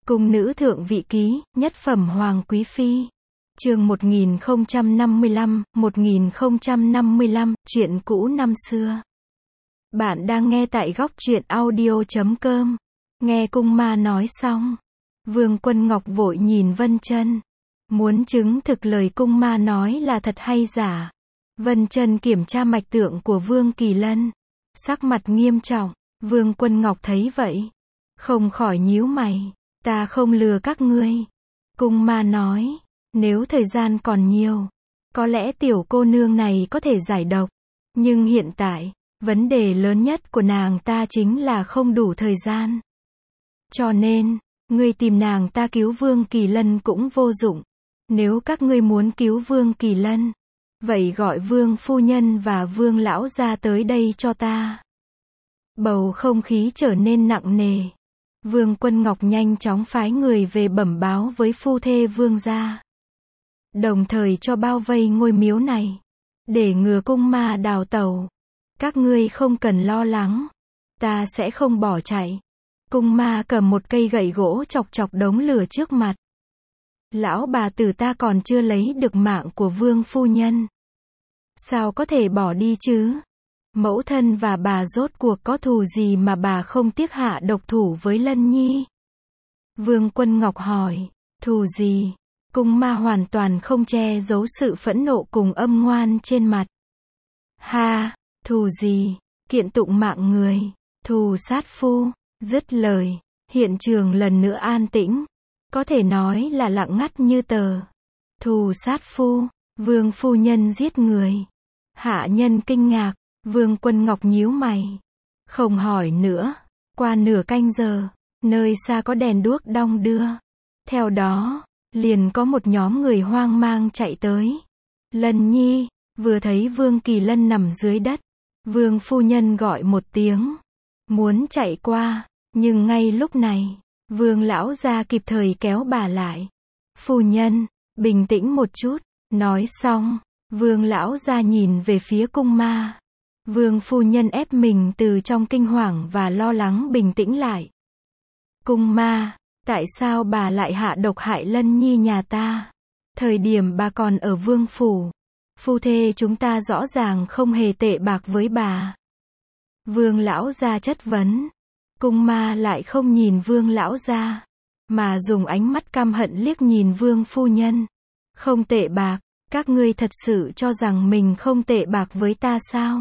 Cung nữ thượng vị ký, nhất phẩm hoàng quý phi. Chương 1055, chuyện cũ năm xưa. Bạn đang nghe tại góc truyện audio.com. Nghe cung ma nói xong, Vương Quân Ngọc vội nhìn Vân Chân, muốn chứng thực lời cung ma nói là thật hay giả. Vân Chân kiểm tra mạch tượng của Vương Kỳ Lân, sắc mặt nghiêm trọng. Vương Quân Ngọc thấy vậy, không khỏi nhíu mày. Ta không lừa các ngươi. Cung ma nói, nếu thời gian còn nhiều, có lẽ tiểu cô nương này có thể giải độc. Nhưng hiện tại, vấn đề lớn nhất của nàng ta chính là không đủ thời gian. Cho nên, ngươi tìm nàng ta cứu Vương Kỳ Lân cũng vô dụng. Nếu các ngươi muốn cứu Vương Kỳ Lân, vậy gọi Vương phu nhân và Vương lão gia tới đây cho ta. Bầu không khí trở nên nặng nề. Vương Quân Ngọc nhanh chóng phái người về bẩm báo với phu thê Vương gia, đồng thời cho bao vây ngôi miếu này, để ngừa cung ma đào tẩu. Các ngươi không cần lo lắng, ta sẽ không bỏ chạy. Cung ma cầm một cây gậy gỗ chọc chọc đống lửa trước mặt. Lão bà tử, ta còn chưa lấy được mạng của Vương phu nhân, sao có thể bỏ đi chứ? Mẫu thân và bà rốt cuộc có thù gì mà bà không tiếc hạ độc thủ với Lân Nhi? Vương Quân Ngọc hỏi, thù gì? Cung ma hoàn toàn không che giấu sự phẫn nộ cùng âm ngoan trên mặt. Ha, thù gì? Kiện tụng mạng người, thù sát phu. Dứt lời, hiện trường lần nữa an tĩnh, có thể nói là lặng ngắt như tờ. Thù sát phu, Vương phu nhân giết người. Hạ nhân kinh ngạc. Vương Quân Ngọc nhíu mày, không hỏi nữa. Qua nửa canh giờ, nơi xa có đèn đuốc đong đưa. Theo đó, liền có một nhóm người hoang mang chạy tới. Lân Nhi, vừa thấy Vương Kỳ Lân nằm dưới đất, Vương phu nhân gọi một tiếng, muốn chạy qua, nhưng ngay lúc này, Vương lão gia kịp thời kéo bà lại. Phu nhân, bình tĩnh một chút. Nói xong, Vương lão gia nhìn về phía cung ma. Vương phu nhân ép mình từ trong kinh hoàng và lo lắng bình tĩnh lại. Cung ma, tại sao bà lại hạ độc hại Lân Nhi nhà ta? Thời điểm bà còn ở vương phủ, phu thê chúng ta rõ ràng không hề tệ bạc với bà. Vương lão gia chất vấn. Cung ma lại không nhìn Vương lão gia, mà dùng ánh mắt căm hận liếc nhìn Vương phu nhân. Không tệ bạc? Các ngươi thật sự cho rằng mình không tệ bạc với ta sao?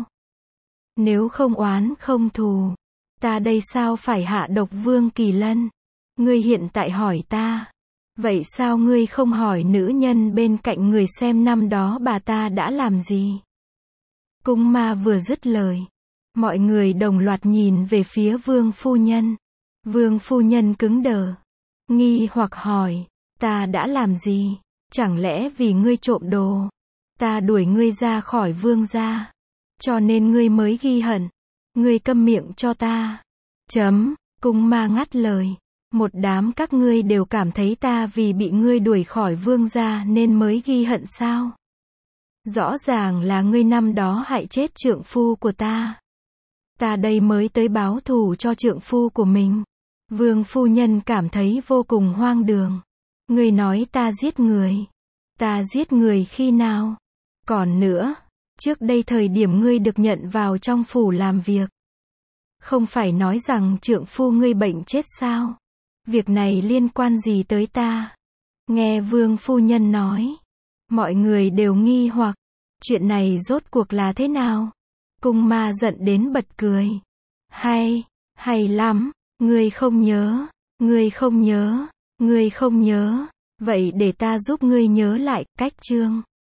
Nếu không oán không thù, ta đây sao phải hạ độc Vương Kỳ Lân? Ngươi hiện tại hỏi ta, vậy sao ngươi không hỏi nữ nhân bên cạnh người xem năm đó bà ta đã làm gì? Cung ma vừa dứt lời, mọi người đồng loạt nhìn về phía Vương phu nhân. Vương phu nhân cứng đờ, nghi hoặc hỏi, ta đã làm gì? Chẳng lẽ vì ngươi trộm đồ, ta đuổi ngươi ra khỏi Vương gia, cho nên ngươi mới ghi hận? Ngươi câm miệng cho ta. Cung ma ngắt lời. Một đám các ngươi đều cảm thấy ta vì bị ngươi đuổi khỏi Vương gia nên mới ghi hận sao? Rõ ràng là ngươi năm đó hại chết trượng phu của ta. Ta đây mới tới báo thù cho trượng phu của mình. Vương phu nhân cảm thấy vô cùng hoang đường. Ngươi nói ta giết người. Ta giết người khi nào? Còn nữa, trước đây thời điểm ngươi được nhận vào trong phủ làm việc, không phải nói rằng trượng phu ngươi bệnh chết sao? Việc này liên quan gì tới ta? Nghe Vương phu nhân nói, mọi người đều nghi hoặc, chuyện này rốt cuộc là thế nào? Cung ma giận đến bật cười. Hay lắm, ngươi không nhớ, ngươi không nhớ, ngươi không nhớ. Vậy để ta giúp ngươi nhớ lại. Cách chương